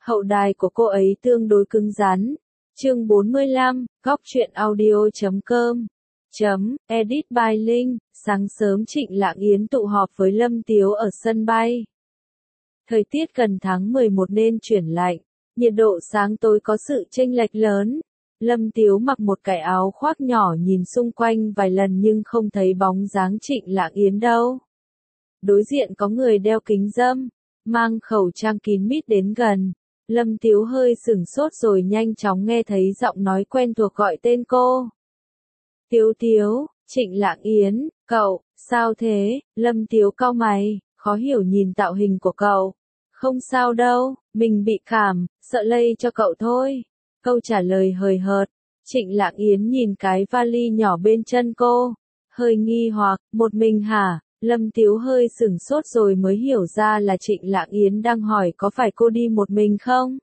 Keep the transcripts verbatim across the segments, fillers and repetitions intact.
Hậu đài của cô ấy tương đối cứng rắn. Chương bốn mươi lăm, góc truyện audio chấm com. Chấm, edit by Linh. Sáng sớm Trịnh Lạng Yến tụ họp với Lâm Tiếu ở sân bay. Thời tiết gần tháng mười một nên chuyển lạnh, nhiệt độ sáng tối có sự chênh lệch lớn. Lâm Tiếu mặc một cái áo khoác nhỏ nhìn xung quanh vài lần nhưng không thấy bóng dáng Trịnh Lạng Yến đâu. Đối diện có người đeo kính râm, mang khẩu trang kín mít đến gần. Lâm Tiếu hơi sửng sốt rồi nhanh chóng nghe thấy giọng nói quen thuộc gọi tên cô. Tiếu Tiếu, Trịnh Lạng Yến, cậu, sao thế? Lâm Tiếu cau mày, khó hiểu nhìn tạo hình của cậu. Không sao đâu, mình bị cảm, sợ lây cho cậu thôi. Câu trả lời hời hợt. Trịnh Lạng Yến nhìn cái vali nhỏ bên chân cô, hơi nghi hoặc, một mình hả? Lâm Tiếu hơi sửng sốt rồi mới hiểu ra là Trịnh Lạng Yến đang hỏi có phải cô đi một mình không?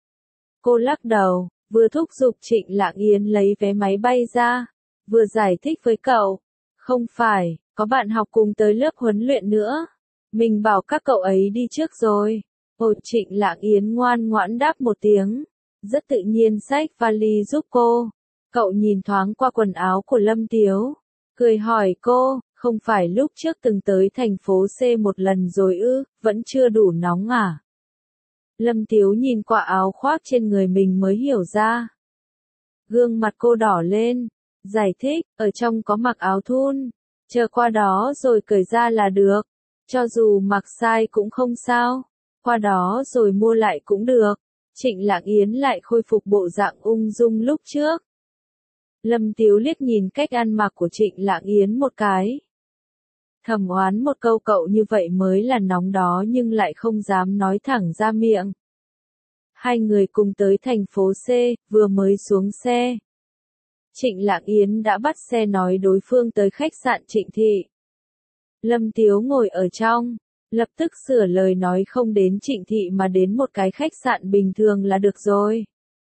Cô lắc đầu, vừa thúc giục Trịnh Lạng Yến lấy vé máy bay ra, vừa giải thích với cậu. Không phải, có bạn học cùng tới lớp huấn luyện nữa. Mình bảo các cậu ấy đi trước rồi. Ồ, Trịnh Lạng Yến ngoan ngoãn đáp một tiếng, rất tự nhiên xách vali giúp cô. Cậu nhìn thoáng qua quần áo của Lâm Tiếu, cười hỏi cô, không phải lúc trước từng tới thành phố C một lần rồi ư, vẫn chưa đủ nóng à? Lâm Tiếu nhìn qua áo khoác trên người mình mới hiểu ra. Gương mặt cô đỏ lên, giải thích, ở trong có mặc áo thun, chờ qua đó rồi cởi ra là được. Cho dù mặc sai cũng không sao, qua đó rồi mua lại cũng được. Trịnh Lạng Yến lại khôi phục bộ dạng ung dung lúc trước. Lâm Tiếu liếc nhìn cách ăn mặc của Trịnh Lạng Yến một cái. Thầm oán một câu cậu như vậy mới là nóng đó nhưng lại không dám nói thẳng ra miệng. Hai người cùng tới thành phố C, vừa mới xuống xe. Trịnh Lạng Yến đã bắt xe nói đối phương tới khách sạn Trịnh Thị. Lâm Tiếu ngồi ở trong, lập tức sửa lời nói không đến Trịnh Thị mà đến một cái khách sạn bình thường là được rồi.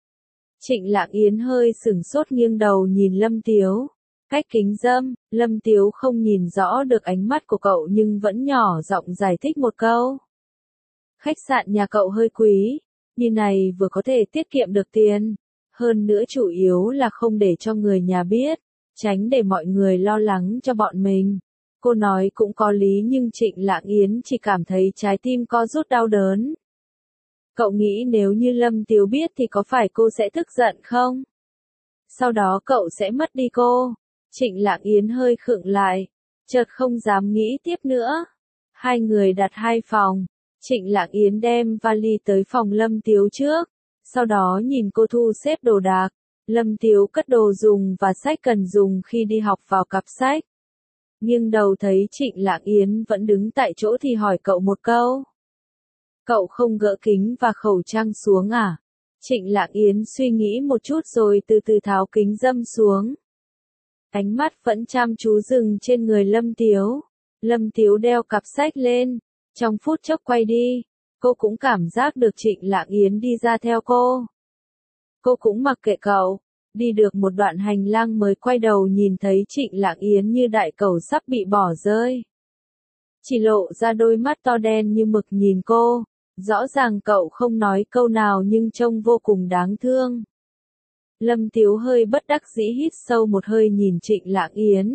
Trịnh Lạng Yến hơi sửng sốt nghiêng đầu nhìn Lâm Tiếu. Cách kính râm, Lâm Tiếu không nhìn rõ được ánh mắt của cậu nhưng vẫn nhỏ giọng giải thích một câu. Khách sạn nhà cậu hơi quý, như này vừa có thể tiết kiệm được tiền, hơn nữa chủ yếu là không để cho người nhà biết, tránh để mọi người lo lắng cho bọn mình. Cô nói cũng có lý nhưng Trịnh Lạng Yến chỉ cảm thấy trái tim co rút đau đớn. Cậu nghĩ nếu như Lâm Tiếu biết thì có phải cô sẽ tức giận không? Sau đó cậu sẽ mất đi cô. Trịnh Lạng Yến hơi khựng lại, chợt không dám nghĩ tiếp nữa. Hai người đặt hai phòng, Trịnh Lạng Yến đem vali tới phòng Lâm Tiếu trước, sau đó nhìn cô thu xếp đồ đạc. Lâm Tiếu cất đồ dùng và sách cần dùng khi đi học vào cặp sách. Nghiêng đầu thấy Trịnh Lạng Yến vẫn đứng tại chỗ thì hỏi cậu một câu. Cậu không gỡ kính và khẩu trang xuống à? Trịnh Lạng Yến suy nghĩ một chút rồi từ từ tháo kính râm xuống. Ánh mắt vẫn chăm chú dừng trên người Lâm Tiếu. Lâm Tiếu đeo cặp sách lên, trong phút chốc quay đi, cô cũng cảm giác được Trịnh Lạng Yến đi ra theo cô. Cô cũng mặc kệ cậu, đi được một đoạn hành lang mới quay đầu nhìn thấy Trịnh Lạng Yến như đại cẩu sắp bị bỏ rơi. Chỉ lộ ra đôi mắt to đen như mực nhìn cô, rõ ràng cậu không nói câu nào nhưng trông vô cùng đáng thương. Lâm Tiếu hơi bất đắc dĩ hít sâu một hơi nhìn Trịnh Lạng Yến.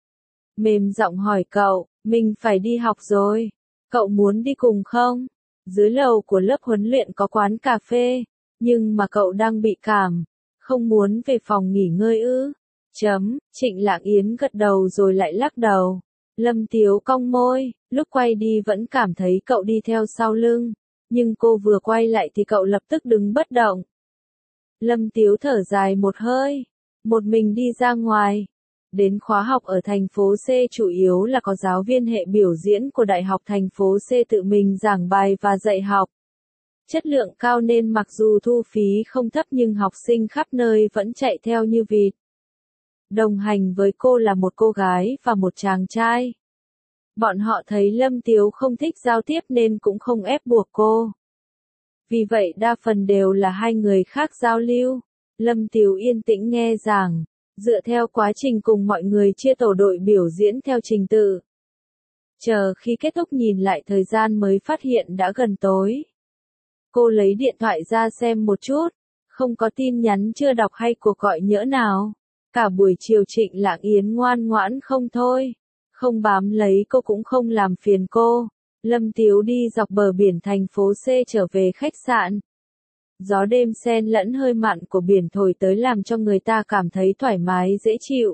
Mềm giọng hỏi cậu, mình phải đi học rồi, cậu muốn đi cùng không? Dưới lầu của lớp huấn luyện có quán cà phê, nhưng mà cậu đang bị cảm, không muốn về phòng nghỉ ngơi ư? Chấm, Trịnh Lạng Yến gật đầu rồi lại lắc đầu. Lâm Tiếu cong môi, lúc quay đi vẫn cảm thấy cậu đi theo sau lưng, nhưng cô vừa quay lại thì cậu lập tức đứng bất động. Lâm Tiếu thở dài một hơi, một mình đi ra ngoài. Đến khóa học ở thành phố C chủ yếu là có giáo viên hệ biểu diễn của Đại học thành phố C tự mình giảng bài và dạy học. Chất lượng cao nên mặc dù thu phí không thấp nhưng học sinh khắp nơi vẫn chạy theo như vịt. Đồng hành với cô là một cô gái và một chàng trai. Bọn họ thấy Lâm Tiếu không thích giao tiếp nên cũng không ép buộc cô. Vì vậy đa phần đều là hai người khác giao lưu. Lâm Tiếu yên tĩnh nghe giảng, dựa theo quá trình cùng mọi người chia tổ đội biểu diễn theo trình tự. Chờ khi kết thúc nhìn lại thời gian mới phát hiện đã gần tối. Cô lấy điện thoại ra xem một chút, không có tin nhắn chưa đọc hay cuộc gọi nhỡ nào. Cả buổi chiều Trịnh Lạng Yến ngoan ngoãn không thôi, không bám lấy cô cũng không làm phiền cô. Lâm Tiếu đi dọc bờ biển thành phố C trở về khách sạn. Gió đêm xen lẫn hơi mặn của biển thổi tới làm cho người ta cảm thấy thoải mái dễ chịu.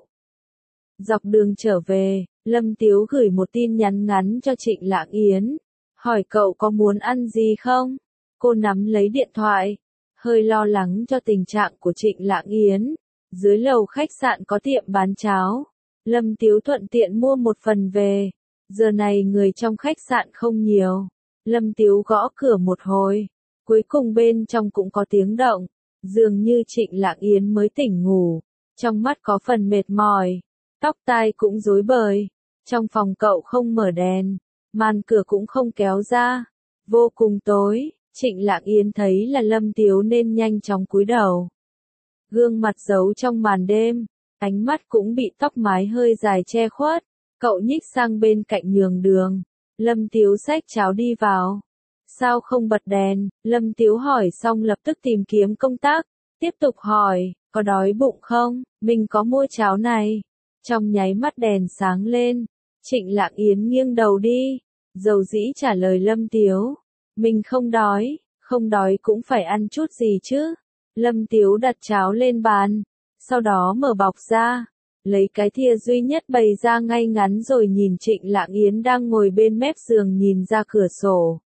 Dọc đường trở về, Lâm Tiếu gửi một tin nhắn ngắn cho Trịnh Lạng Yến, hỏi cậu có muốn ăn gì không? Cô nắm lấy điện thoại, hơi lo lắng cho tình trạng của Trịnh Lạng Yến. Dưới lầu khách sạn có tiệm bán cháo, Lâm Tiếu thuận tiện mua một phần về. Giờ này người trong khách sạn không nhiều. Lâm Tiếu gõ cửa một hồi, cuối cùng bên trong cũng có tiếng động, dường như Trịnh Lạng Yến mới tỉnh ngủ, trong mắt có phần mệt mỏi, tóc tai cũng rối bời. Trong phòng cậu không mở đèn, màn cửa cũng không kéo ra, vô cùng tối. Trịnh Lạng Yến thấy là Lâm Tiếu nên nhanh chóng cúi đầu. Gương mặt giấu trong màn đêm, ánh mắt cũng bị tóc mái hơi dài che khuất. Cậu nhích sang bên cạnh nhường đường. Lâm Tiếu xách cháo đi vào. Sao không bật đèn? Lâm Tiếu hỏi xong lập tức tìm kiếm công tắc. Tiếp tục hỏi, có đói bụng không? Mình có mua cháo này. Trong nháy mắt đèn sáng lên. Trịnh Lạng Yến nghiêng đầu đi. Dầu dĩ trả lời Lâm Tiếu. Mình không đói, không đói cũng phải ăn chút gì chứ. Lâm Tiếu đặt cháo lên bàn. Sau đó mở bọc ra. Lấy cái thìa duy nhất bày ra ngay ngắn rồi nhìn Trịnh Lạng Yến đang ngồi bên mép giường nhìn ra cửa sổ.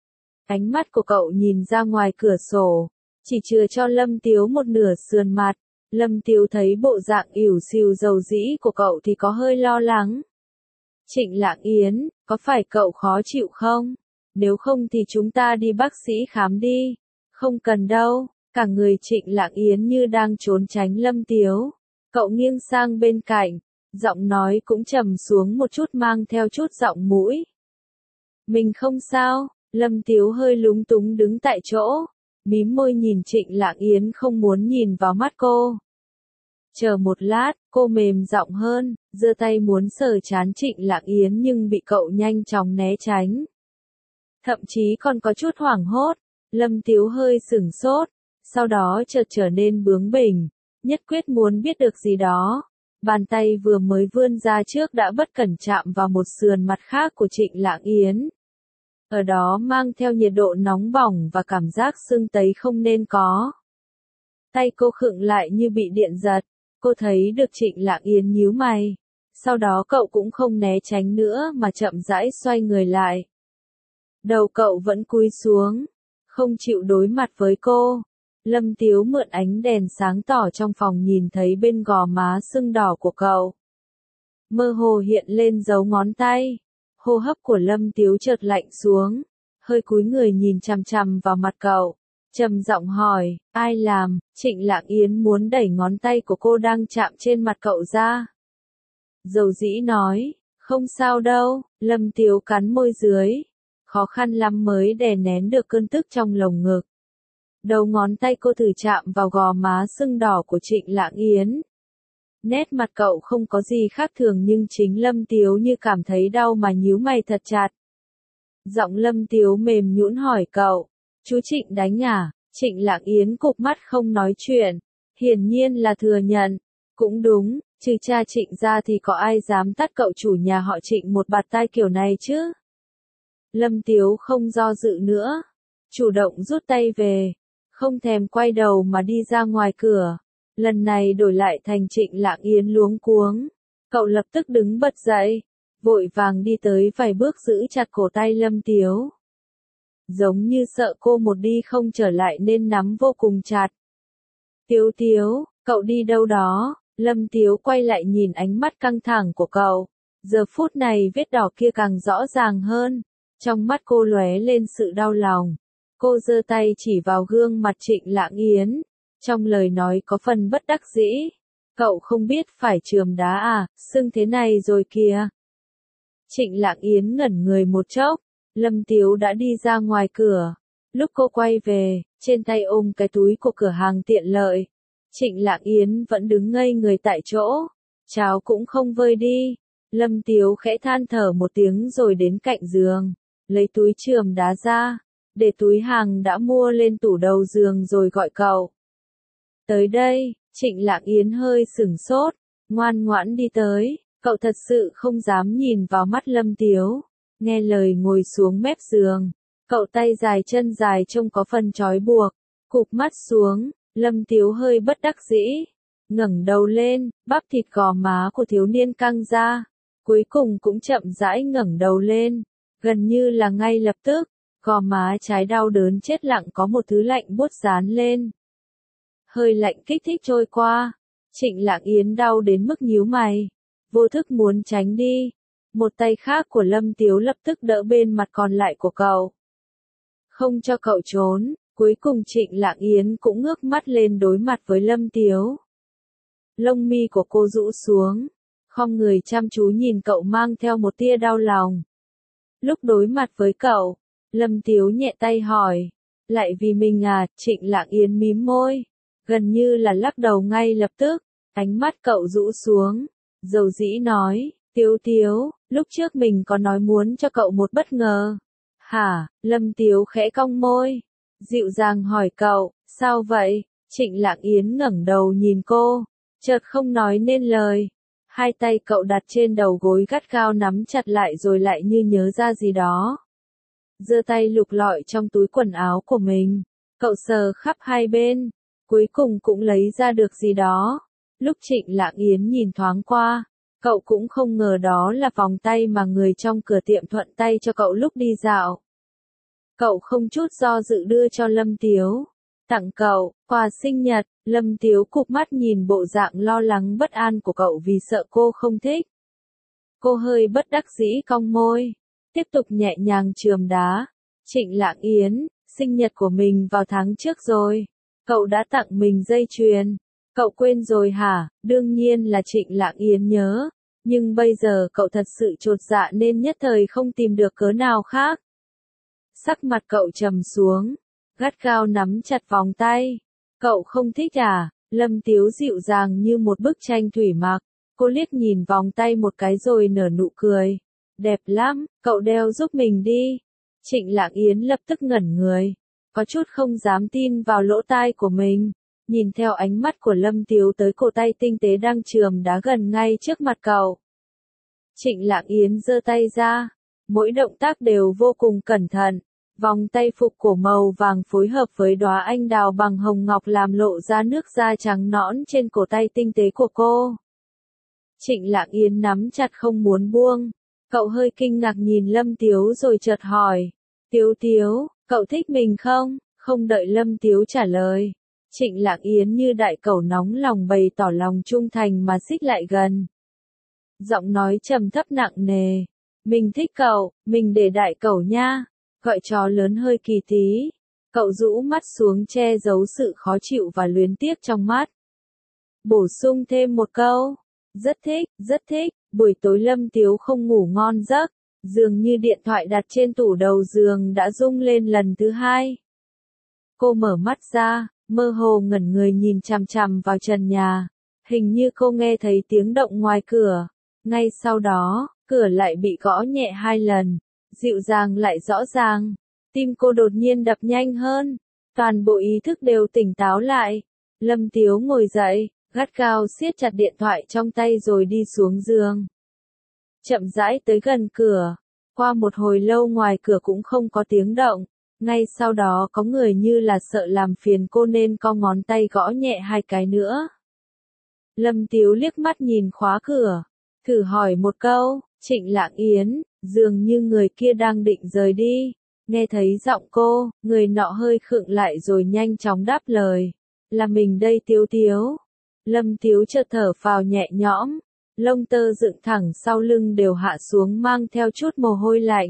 Ánh mắt của cậu nhìn ra ngoài cửa sổ, chỉ chừa cho Lâm Tiếu một nửa sườn mặt. Lâm Tiếu thấy bộ dạng ỉu xìu dầu dĩ của cậu thì có hơi lo lắng. Trịnh Lạng Yến, có phải cậu khó chịu không? Nếu không thì chúng ta đi bác sĩ khám đi. Không cần đâu, cả người Trịnh Lạng Yến như đang trốn tránh Lâm Tiếu. Cậu nghiêng sang bên cạnh, giọng nói cũng trầm xuống một chút mang theo chút giọng mũi. Mình không sao. Lâm Tiếu hơi lúng túng đứng tại chỗ, mím môi nhìn Trịnh Lạng Yến không muốn nhìn vào mắt cô. Chờ một lát, cô mềm giọng hơn, giơ tay muốn sờ trán Trịnh Lạng Yến nhưng bị cậu nhanh chóng né tránh. Thậm chí còn có chút hoảng hốt. Lâm Tiếu hơi sửng sốt, sau đó chợt trở nên bướng bỉnh, nhất quyết muốn biết được gì đó. Bàn tay vừa mới vươn ra trước đã bất cẩn chạm vào một sườn mặt khác của Trịnh Lạng Yến. Ở đó mang theo nhiệt độ nóng bỏng và cảm giác sưng tấy không nên có. Tay cô khựng lại như bị điện giật. Cô thấy được Trịnh Lạng Yến nhíu mày. Sau đó cậu cũng không né tránh nữa mà chậm rãi xoay người lại. Đầu cậu vẫn cúi xuống, không chịu đối mặt với cô. Lâm Tiếu mượn ánh đèn sáng tỏ trong phòng nhìn thấy bên gò má sưng đỏ của cậu. Mơ hồ hiện lên dấu ngón tay. Hô hấp của Lâm Tiếu chợt lạnh xuống, hơi cúi người nhìn chằm chằm vào mặt cậu, trầm giọng hỏi, ai làm? Trịnh Lạng Yến muốn đẩy ngón tay của cô đang chạm trên mặt cậu ra. Dầu dĩ nói, không sao đâu. Lâm Tiếu cắn môi dưới, khó khăn lắm mới đè nén được cơn tức trong lồng ngực. Đầu ngón tay cô thử chạm vào gò má sưng đỏ của Trịnh Lạng Yến. Nét mặt cậu không có gì khác thường nhưng chính Lâm Tiếu như cảm thấy đau mà nhíu mày thật chặt. Giọng Lâm Tiếu mềm nhũn hỏi cậu, chú Trịnh đánh à? Trịnh Lạng Yến cụp mắt không nói chuyện, hiển nhiên là thừa nhận. Cũng đúng, trừ cha Trịnh ra thì có ai dám tát cậu chủ nhà họ Trịnh một bạt tai kiểu này chứ? Lâm Tiếu không do dự nữa, chủ động rút tay về, không thèm quay đầu mà đi ra ngoài cửa. Lần này đổi lại thành Trịnh Lạng Yến luống cuống. Cậu lập tức đứng bật dậy, vội vàng đi tới vài bước giữ chặt cổ tay Lâm Tiếu. Giống như sợ cô một đi không trở lại nên nắm vô cùng chặt. Tiếu Tiếu, cậu đi đâu đó? Lâm Tiếu quay lại nhìn ánh mắt căng thẳng của cậu. Giờ phút này vết đỏ kia càng rõ ràng hơn. Trong mắt cô lóe lên sự đau lòng. Cô giơ tay chỉ vào gương mặt Trịnh Lạng Yến. Trong lời nói có phần bất đắc dĩ. Cậu không biết phải chườm đá à, sưng thế này rồi kìa. Trịnh Lạng Yến ngẩn người một chốc. Lâm Tiếu đã đi ra ngoài cửa. Lúc cô quay về, trên tay ôm cái túi của cửa hàng tiện lợi. Trịnh Lạng Yến vẫn đứng ngây người tại chỗ. Cháo cũng không vơi đi. Lâm Tiếu khẽ than thở một tiếng rồi đến cạnh giường. Lấy túi chườm đá ra. để túi hàng đã mua lên tủ đầu giường rồi gọi cậu. Tới đây, Trịnh Lạng Yến hơi sửng sốt, ngoan ngoãn đi tới, cậu thật sự không dám nhìn vào mắt Lâm Tiếu, nghe lời ngồi xuống mép giường, cậu tay dài chân dài trông có phần trói buộc, cụp mắt xuống, Lâm Tiếu hơi bất đắc dĩ, ngẩng đầu lên, bắp thịt gò má của thiếu niên căng ra, cuối cùng cũng chậm rãi ngẩng đầu lên, gần như là ngay lập tức, gò má trái đau đớn chết lặng có một thứ lạnh buốt dán lên. Hơi lạnh kích thích trôi qua, Trịnh Lạng Yến đau đến mức nhíu mày, vô thức muốn tránh đi, một tay khác của Lâm Tiếu lập tức đỡ bên mặt còn lại của cậu. Không cho cậu trốn, cuối cùng Trịnh Lạng Yến cũng ngước mắt lên đối mặt với Lâm Tiếu. Lông mi của cô rũ xuống, khom người chăm chú nhìn cậu mang theo một tia đau lòng. Lúc đối mặt với cậu, Lâm Tiếu nhẹ tay hỏi, lại vì mình à? Trịnh Lạng Yến mím môi, gần như là lắc đầu ngay lập tức, ánh mắt cậu rũ xuống, dầu dĩ nói, Tiếu Tiếu, lúc trước mình có nói muốn cho cậu một bất ngờ. Hả? Lâm Tiếu khẽ cong môi, dịu dàng hỏi cậu, sao vậy? Trịnh Lạng Yến ngẩng đầu nhìn cô, chợt không nói nên lời. Hai tay cậu đặt trên đầu gối gắt gao nắm chặt lại rồi lại như nhớ ra gì đó. Giơ tay lục lọi trong túi quần áo của mình, cậu sờ khắp hai bên, cuối cùng cũng lấy ra được gì đó. Lúc Trịnh Lạng Yến nhìn thoáng qua, cậu cũng không ngờ đó là vòng tay mà người trong cửa tiệm thuận tay cho cậu lúc đi dạo. Cậu không chút do dự đưa cho Lâm Tiếu. Tặng cậu, quà sinh nhật. Lâm Tiếu cụp mắt nhìn bộ dạng lo lắng bất an của cậu vì sợ cô không thích. Cô hơi bất đắc dĩ cong môi, tiếp tục nhẹ nhàng chườm đá. Trịnh Lạng Yến, sinh nhật của mình vào tháng trước rồi. Cậu đã tặng mình dây chuyền. Cậu quên rồi hả? Đương nhiên là Trịnh Lạng Yến nhớ. Nhưng bây giờ cậu thật sự chột dạ nên nhất thời không tìm được cớ nào khác. Sắc mặt cậu trầm xuống, gắt gao nắm chặt vòng tay. Cậu không thích à? Lâm Tiếu dịu dàng như một bức tranh thủy mặc. Cô liếc nhìn vòng tay một cái rồi nở nụ cười. Đẹp lắm, cậu đeo giúp mình đi. Trịnh Lạng Yến lập tức ngẩn người, có chút không dám tin vào lỗ tai của mình. Nhìn theo ánh mắt của Lâm Tiếu tới cổ tay tinh tế đang chườm đá gần ngay trước mặt cậu. Trịnh Lạng Yến giơ tay ra, mỗi động tác đều vô cùng cẩn thận. Vòng tay phục cổ màu vàng phối hợp với đóa anh đào bằng hồng ngọc làm lộ ra nước da trắng nõn trên cổ tay tinh tế của cô. Trịnh Lạng Yến nắm chặt không muốn buông. Cậu hơi kinh ngạc nhìn Lâm Tiếu rồi chợt hỏi. Tiếu Tiếu, cậu thích mình không? Không đợi Lâm Tiếu trả lời. Trịnh Lạng Yến như đại cẩu nóng lòng bày tỏ lòng trung thành mà xích lại gần. Giọng nói trầm thấp nặng nề. Mình thích cậu, mình để đại cẩu nha. Gọi chó lớn hơi kỳ tí. Cậu rũ mắt xuống che giấu sự khó chịu và luyến tiếc trong mắt. Bổ sung thêm một câu. Rất thích, rất thích. Buổi tối Lâm Tiếu không ngủ ngon giấc. Dường như điện thoại đặt trên tủ đầu giường đã rung lên lần thứ hai. Cô mở mắt ra, mơ hồ ngẩn người nhìn chằm chằm vào trần nhà. Hình như cô nghe thấy tiếng động ngoài cửa. Ngay sau đó, cửa lại bị gõ nhẹ hai lần. Dịu dàng lại rõ ràng. Tim cô đột nhiên đập nhanh hơn. Toàn bộ ý thức đều tỉnh táo lại. Lâm Tiếu ngồi dậy, gắt gao siết chặt điện thoại trong tay rồi đi xuống giường. Chậm rãi tới gần cửa. Qua một hồi lâu ngoài cửa cũng không có tiếng động. Ngay sau đó có người như là sợ làm phiền cô nên co ngón tay gõ nhẹ hai cái nữa. Lâm Tiếu liếc mắt nhìn khóa cửa. Thử hỏi một câu. Trịnh Lạng Yến, dường như người kia đang định rời đi. Nghe thấy giọng cô, người nọ hơi khựng lại rồi nhanh chóng đáp lời. Là mình đây Tiếu Tiếu. Lâm Tiếu chợt thở phào nhẹ nhõm. Lông tơ dựng thẳng sau lưng đều hạ xuống mang theo chút mồ hôi lạnh.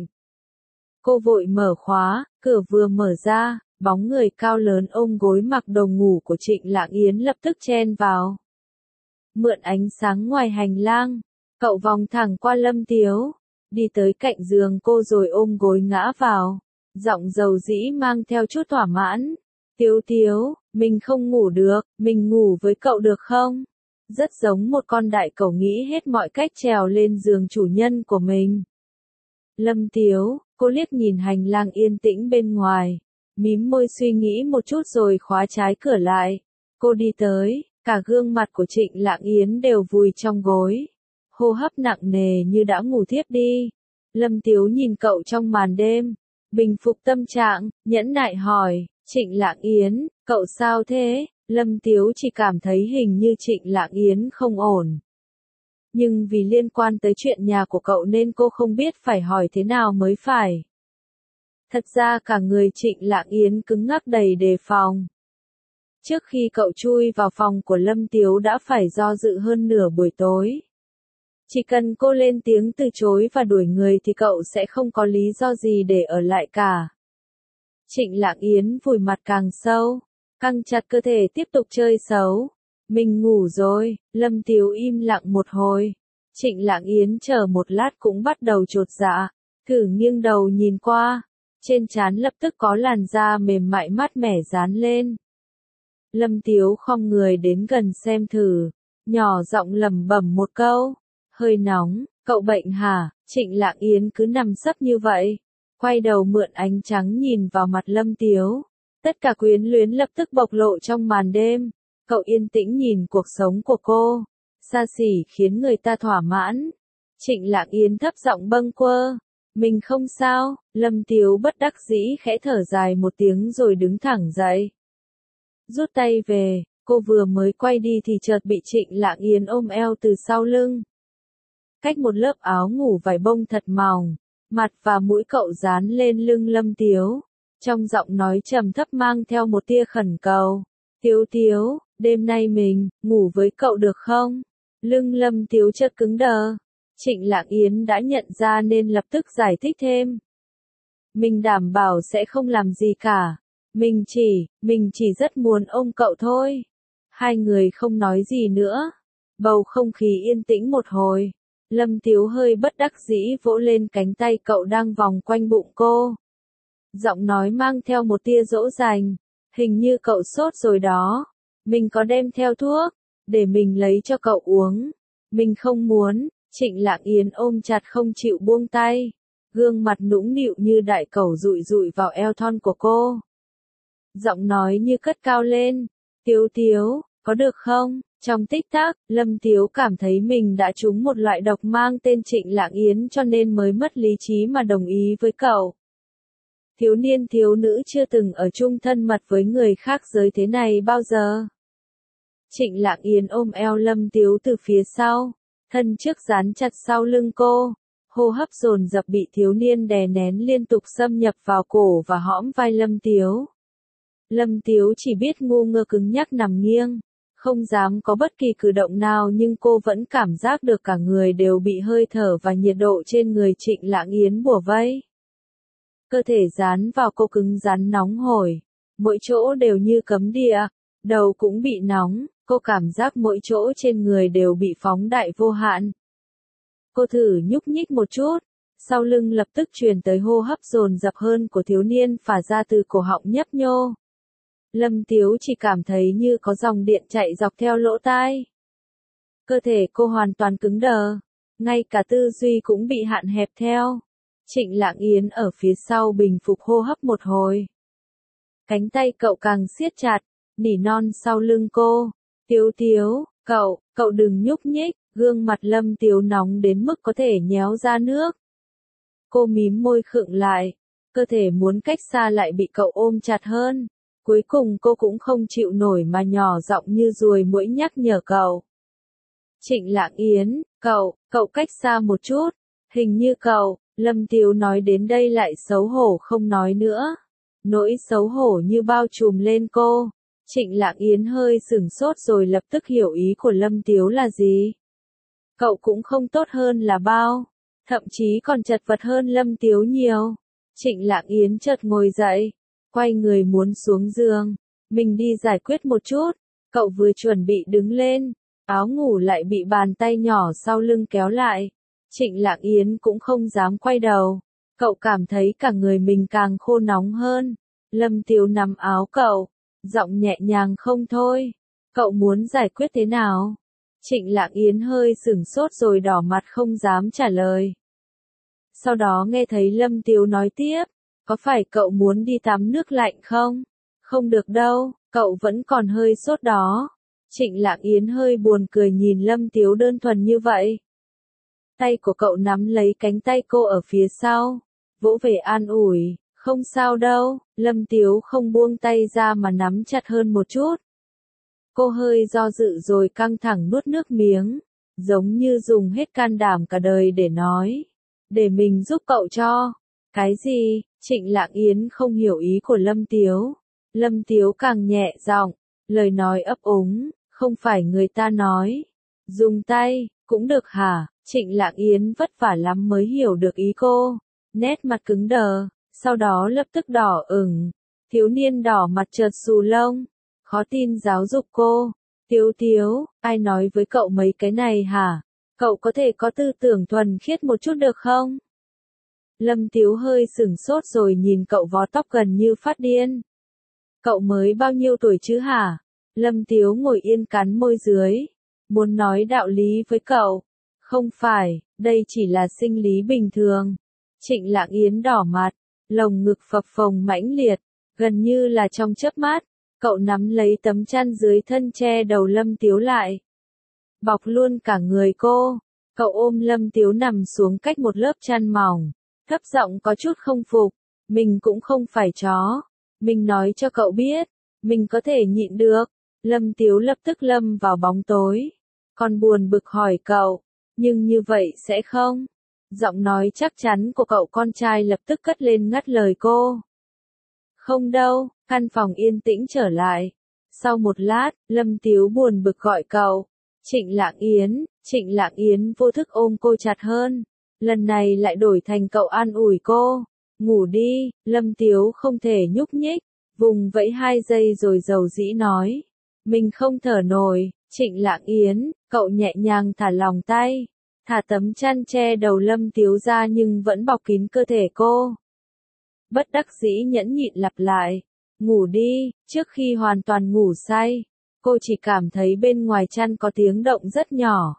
Cô vội mở khóa, cửa vừa mở ra, bóng người cao lớn ôm gối mặc đồ ngủ của Trịnh Lạng Yến lập tức chen vào. Mượn ánh sáng ngoài hành lang, cậu vòng thẳng qua Lâm Tiếu, đi tới cạnh giường cô rồi ôm gối ngã vào, giọng dầu dĩ mang theo chút thỏa mãn. Tiếu Tiếu, mình không ngủ được, mình ngủ với cậu được không? Rất giống một con đại cẩu nghĩ hết mọi cách trèo lên giường chủ nhân của mình. Lâm Tiếu, cô liếc nhìn hành lang yên tĩnh bên ngoài, mím môi suy nghĩ một chút rồi khóa trái cửa lại. Cô đi tới, cả gương mặt của Trịnh Lạng Yến đều vùi trong gối, hô hấp nặng nề như đã ngủ thiếp đi. Lâm Tiếu nhìn cậu trong màn đêm, bình phục tâm trạng, nhẫn nại hỏi, Trịnh Lạng Yến, cậu sao thế? Lâm Tiếu chỉ cảm thấy hình như Trịnh Lạng Yến không ổn. Nhưng vì liên quan tới chuyện nhà của cậu nên cô không biết phải hỏi thế nào mới phải. Thật ra cả người Trịnh Lạng Yến cứng ngắc đầy đề phòng. Trước khi cậu chui vào phòng của Lâm Tiếu đã phải do dự hơn nửa buổi tối. Chỉ cần cô lên tiếng từ chối và đuổi người thì cậu sẽ không có lý do gì để ở lại cả. Trịnh Lạng Yến vùi mặt càng sâu, căng chặt cơ thể tiếp tục chơi xấu. Mình ngủ rồi, Lâm Tiếu im lặng một hồi. Trịnh Lạng Yến chờ một lát cũng bắt đầu chột dạ, thử nghiêng đầu nhìn qua. Trên trán lập tức có làn da mềm mại mát mẻ dán lên. Lâm Tiếu khom người đến gần xem thử, nhỏ giọng lẩm bẩm một câu. Hơi nóng, cậu bệnh hả? Trịnh Lạng Yến cứ nằm sấp như vậy, quay đầu mượn ánh trắng nhìn vào mặt Lâm Tiếu. Tất cả quyến luyến lập tức bộc lộ trong màn đêm. Cậu yên tĩnh nhìn cuộc sống của cô, xa xỉ khiến người ta thỏa mãn. Trịnh Lạng Yến thấp giọng bâng quơ. Mình không sao. Lâm Tiếu bất đắc dĩ khẽ thở dài một tiếng rồi đứng thẳng dậy. Rút tay về, cô vừa mới quay đi thì chợt bị Trịnh Lạng Yến ôm eo từ sau lưng. Cách một lớp áo ngủ vải bông thật mỏng, mặt và mũi cậu dán lên lưng Lâm Tiếu. Trong giọng nói trầm thấp mang theo một tia khẩn cầu. Tiếu Tiếu, đêm nay mình, ngủ với cậu được không? Lưng Lâm Tiếu chợt cứng đờ. Trịnh Lạng Yến đã nhận ra nên lập tức giải thích thêm. Mình đảm bảo sẽ không làm gì cả. Mình chỉ, mình chỉ rất muốn ôm cậu thôi. Hai người không nói gì nữa. Bầu không khí yên tĩnh một hồi. Lâm Tiếu hơi bất đắc dĩ vỗ lên cánh tay cậu đang vòng quanh bụng cô. Giọng nói mang theo một tia dỗ dành. Hình như cậu sốt rồi đó. Mình có đem theo thuốc, để mình lấy cho cậu uống. Mình không muốn. Trịnh Lạng Yến ôm chặt không chịu buông tay. Gương mặt nũng nịu như đại cẩu dụi dụi vào eo thon của cô. Giọng nói như cất cao lên. Tiếu Tiếu, có được không? Trong tích tắc, Lâm Tiếu cảm thấy mình đã trúng một loại độc mang tên Trịnh Lạng Yến cho nên mới mất lý trí mà đồng ý với cậu. Thiếu niên thiếu nữ chưa từng ở chung thân mật với người khác giới thế này bao giờ. Trịnh Lạng Yến ôm eo Lâm Tiếu từ phía sau, thân trước dán chặt sau lưng cô, hô hấp dồn dập bị thiếu niên đè nén liên tục xâm nhập vào cổ và hõm vai Lâm Tiếu. Lâm Tiếu chỉ biết ngu ngơ cứng nhắc nằm nghiêng, không dám có bất kỳ cử động nào nhưng cô vẫn cảm giác được cả người đều bị hơi thở và nhiệt độ trên người Trịnh Lạng Yến bủa vây. Cơ thể dán vào cô cứng rắn nóng hổi, mỗi chỗ đều như cấm địa, đầu cũng bị nóng, cô cảm giác mỗi chỗ trên người đều bị phóng đại vô hạn. Cô thử nhúc nhích một chút, sau lưng lập tức truyền tới hô hấp dồn dập hơn của thiếu niên phả ra từ cổ họng nhấp nhô. Lâm Tiếu chỉ cảm thấy như có dòng điện chạy dọc theo lỗ tai. Cơ thể cô hoàn toàn cứng đờ, ngay cả tư duy cũng bị hạn hẹp theo. Trịnh Lạng Yến ở phía sau bình phục hô hấp một hồi. Cánh tay cậu càng siết chặt, nỉ non sau lưng cô. Tiếu Tiếu, cậu, cậu đừng nhúc nhích. Gương mặt Lâm Tiếu nóng đến mức có thể nhéo ra nước. Cô mím môi khựng lại, cơ thể muốn cách xa lại bị cậu ôm chặt hơn. Cuối cùng cô cũng không chịu nổi mà nhỏ giọng như ruồi muỗi nhắc nhở cậu. Trịnh Lạng Yến, cậu, cậu cách xa một chút. Hình như cậu, Lâm Tiếu nói đến đây lại xấu hổ không nói nữa. Nỗi xấu hổ như bao trùm lên cô. Trịnh Lạng Yến hơi sửng sốt rồi lập tức hiểu ý của Lâm Tiếu là gì. Cậu cũng không tốt hơn là bao, thậm chí còn chật vật hơn Lâm Tiếu nhiều. Trịnh Lạng Yến chợt ngồi dậy, quay người muốn xuống giường, mình đi giải quyết một chút. Cậu vừa chuẩn bị đứng lên, áo ngủ lại bị bàn tay nhỏ sau lưng kéo lại. Trịnh Lạng Yến cũng không dám quay đầu, cậu cảm thấy cả người mình càng khô nóng hơn. Lâm Tiếu nắm áo cậu, giọng nhẹ nhàng không thôi. Cậu muốn giải quyết thế nào? Trịnh Lạng Yến hơi sửng sốt rồi đỏ mặt không dám trả lời. Sau đó nghe thấy Lâm Tiếu nói tiếp, có phải cậu muốn đi tắm nước lạnh không? Không được đâu, cậu vẫn còn hơi sốt đó. Trịnh Lạng Yến hơi buồn cười nhìn Lâm Tiếu đơn thuần như vậy. Tay của cậu nắm lấy cánh tay cô ở phía sau, vỗ về an ủi, không sao đâu. Lâm Tiếu không buông tay ra mà nắm chặt hơn một chút. Cô hơi do dự rồi căng thẳng nuốt nước miếng, giống như dùng hết can đảm cả đời để nói, để mình giúp cậu cho. Cái gì? Trịnh Lạng Yến không hiểu ý của Lâm Tiếu. Lâm Tiếu càng nhẹ giọng, lời nói ấp úng, không phải người ta nói, dùng tay, cũng được hả? Trịnh Lạng Yến vất vả lắm mới hiểu được ý cô, nét mặt cứng đờ, sau đó lập tức đỏ ửng. Thiếu niên đỏ mặt chợt xù lông, khó tin giáo dục cô, Tiếu Tiếu, ai nói với cậu mấy cái này hả? Cậu có thể có tư tưởng thuần khiết một chút được không? Lâm Tiếu hơi sửng sốt rồi nhìn cậu vó tóc gần như phát điên. Cậu mới bao nhiêu tuổi chứ hả? Lâm Tiếu ngồi yên cắn môi dưới, muốn nói đạo lý với cậu. Không phải, đây chỉ là sinh lý bình thường. Trịnh Lạng Yến đỏ mặt, lồng ngực phập phồng mãnh liệt, gần như là trong chớp mắt, cậu nắm lấy tấm chăn dưới thân che đầu Lâm Tiếu lại. Bọc luôn cả người cô, cậu ôm Lâm Tiếu nằm xuống cách một lớp chăn mỏng, thấp giọng có chút không phục, mình cũng không phải chó. Mình nói cho cậu biết, mình có thể nhịn được. Lâm Tiếu lập tức lâm vào bóng tối, còn buồn bực hỏi cậu, nhưng như vậy sẽ không? Giọng nói chắc chắn của cậu con trai lập tức cất lên ngắt lời cô. Không đâu, căn phòng yên tĩnh trở lại. Sau một lát, Lâm Tiếu buồn bực gọi cậu. Trịnh Lạng Yến, Trịnh Lạng Yến vô thức ôm cô chặt hơn. Lần này lại đổi thành cậu an ủi cô. Ngủ đi, Lâm Tiếu không thể nhúc nhích, vùng vẫy hai giây rồi dầu dĩ nói. Mình không thở nổi. Trịnh Lạng Yến, cậu nhẹ nhàng thả lòng tay, thả tấm chăn che đầu Lâm Tiếu ra nhưng vẫn bọc kín cơ thể cô. Bất đắc dĩ nhẫn nhịn lặp lại, ngủ đi. Trước khi hoàn toàn ngủ say, cô chỉ cảm thấy bên ngoài chăn có tiếng động rất nhỏ.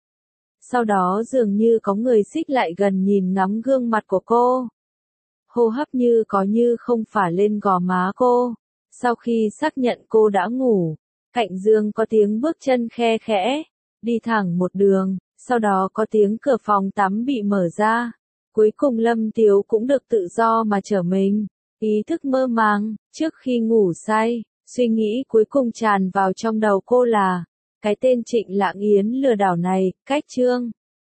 Sau đó dường như có người xích lại gần nhìn ngắm gương mặt của cô. Hô hấp như có như không phả lên gò má cô. Sau khi xác nhận cô đã ngủ, cạnh giường có tiếng bước chân khe khẽ, đi thẳng một đường, sau đó có tiếng cửa phòng tắm bị mở ra. Cuối cùng Lâm Tiếu cũng được tự do mà trở mình, ý thức mơ màng. Trước khi ngủ say, suy nghĩ cuối cùng tràn vào trong đầu cô là, cái tên Trịnh Lạng Yến lừa đảo này, cách chương.